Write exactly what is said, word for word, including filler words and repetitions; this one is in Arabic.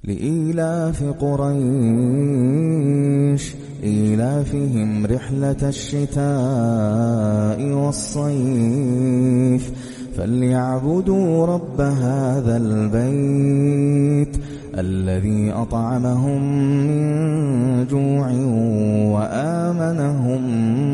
لإيلاف قريش إيلافهم رحلة الشتاء والصيف فليعبدوا رب هذا البيت الذي أطعمهم من جوع وآمنهم